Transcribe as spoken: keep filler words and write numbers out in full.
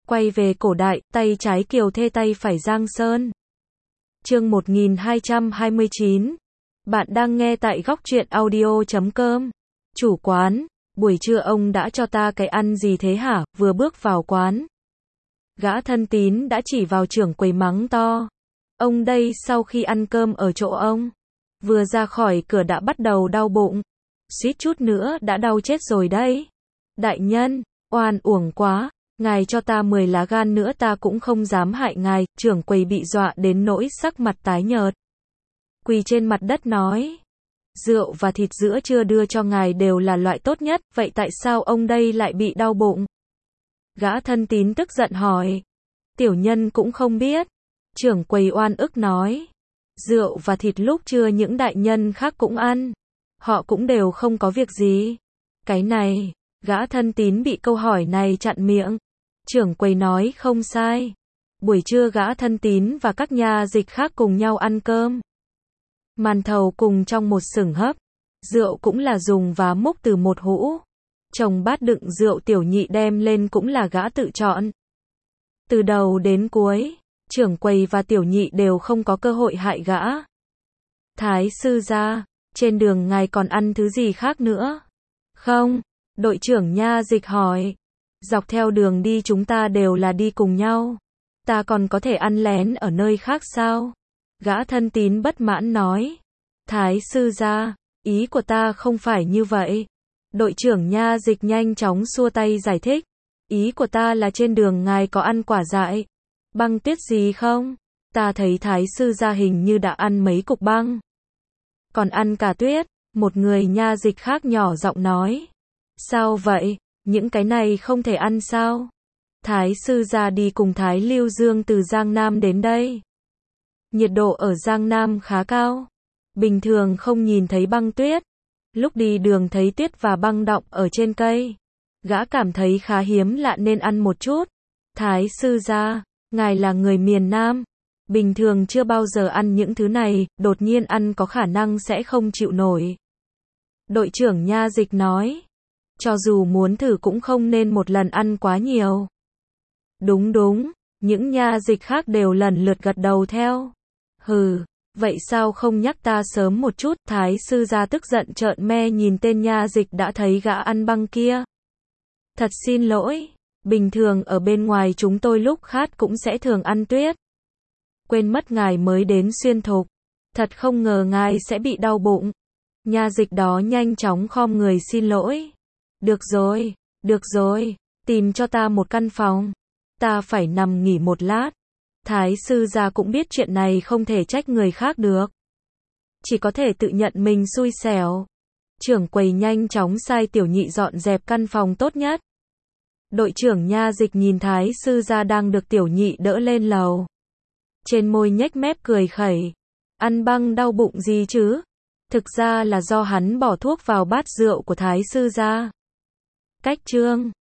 Quay về cổ đại, tay trái Kiều Thê tay phải Giang Sơn. Chương một nghìn hai trăm hai mươi chín. Bạn đang nghe tại góc truyện audio chấm com. Chủ quán, buổi trưa ông đã cho ta cái ăn gì thế hả? Vừa bước vào quán, gã thân tín đã chỉ vào trưởng quầy mắng to. Ông đây sau khi ăn cơm ở chỗ ông, vừa ra khỏi cửa đã bắt đầu đau bụng. Suýt chút nữa đã đau chết rồi đấy. Đại nhân, oan uổng quá, ngài cho ta mười lá gan nữa ta cũng không dám hại ngài. Trưởng quầy bị dọa đến nỗi sắc mặt tái nhợt, quỳ trên mặt đất nói. Rượu và thịt giữa trưa đưa cho ngài đều là loại tốt nhất, vậy tại sao ông đây lại bị đau bụng? Gã thân tín tức giận hỏi. Tiểu nhân cũng không biết. Trưởng quầy oan ức nói. Rượu và thịt lúc trưa những đại nhân khác cũng ăn, họ cũng đều không có việc gì. Cái này, gã thân tín bị câu hỏi này chặn miệng. Trưởng quầy nói không sai. Buổi trưa gã thân tín và các nha dịch khác cùng nhau ăn cơm. Màn thầu cùng trong một sửng hấp. Rượu cũng là dùng vá múc từ một hũ. Chồng bát đựng rượu tiểu nhị đem lên cũng là gã tự chọn. Từ đầu đến cuối, trưởng quầy và tiểu nhị đều không có cơ hội hại gã. Thái sư gia, trên đường ngài còn ăn thứ gì khác nữa? Không, đội trưởng nha dịch hỏi. Dọc theo đường đi chúng ta đều là đi cùng nhau. Ta còn có thể ăn lén ở nơi khác sao? Gã thân tín bất mãn nói. Thái sư gia, ý của ta không phải như vậy. Đội trưởng nha dịch nhanh chóng xua tay giải thích. Ý của ta là trên đường ngài có ăn quả dại, băng tuyết gì không? Ta thấy thái sư gia hình như đã ăn mấy cục băng. Còn ăn cả tuyết, một người nha dịch khác nhỏ giọng nói. Sao vậy, những cái này không thể ăn sao? Thái sư gia đi cùng Thái Lưu Dương từ Giang Nam đến đây. Nhiệt độ ở Giang Nam khá cao. Bình thường không nhìn thấy băng tuyết. Lúc đi đường thấy tuyết và băng đọng ở trên cây. Gã cảm thấy khá hiếm lạ nên ăn một chút. Thái sư gia, ngài là người miền Nam, bình thường chưa bao giờ ăn những thứ này, đột nhiên ăn có khả năng sẽ không chịu nổi. Đội trưởng nha dịch nói. Cho dù muốn thử cũng không nên một lần ăn quá nhiều. Đúng đúng, những nha dịch khác đều lần lượt gật đầu theo. Hừ, vậy sao không nhắc ta sớm một chút? Thái sư gia tức giận trợn me nhìn tên nha dịch đã thấy gã ăn băng kia. Thật xin lỗi, bình thường ở bên ngoài chúng tôi lúc khát cũng sẽ thường ăn tuyết. Quên mất ngài mới đến xuyên thục, thật không ngờ ngài sẽ bị đau bụng. Nha dịch đó nhanh chóng khom người xin lỗi. Được rồi, được rồi, tìm cho ta một căn phòng. Ta phải nằm nghỉ một lát. Thái sư gia cũng biết chuyện này không thể trách người khác được. Chỉ có thể tự nhận mình xui xẻo. Trưởng quầy nhanh chóng sai tiểu nhị dọn dẹp căn phòng tốt nhất. Đội trưởng nha dịch nhìn thái sư gia đang được tiểu nhị đỡ lên lầu. Trên môi nhếch mép cười khẩy. Ăn băng đau bụng gì chứ? Thực ra là do hắn bỏ thuốc vào bát rượu của thái sư gia. Cách chương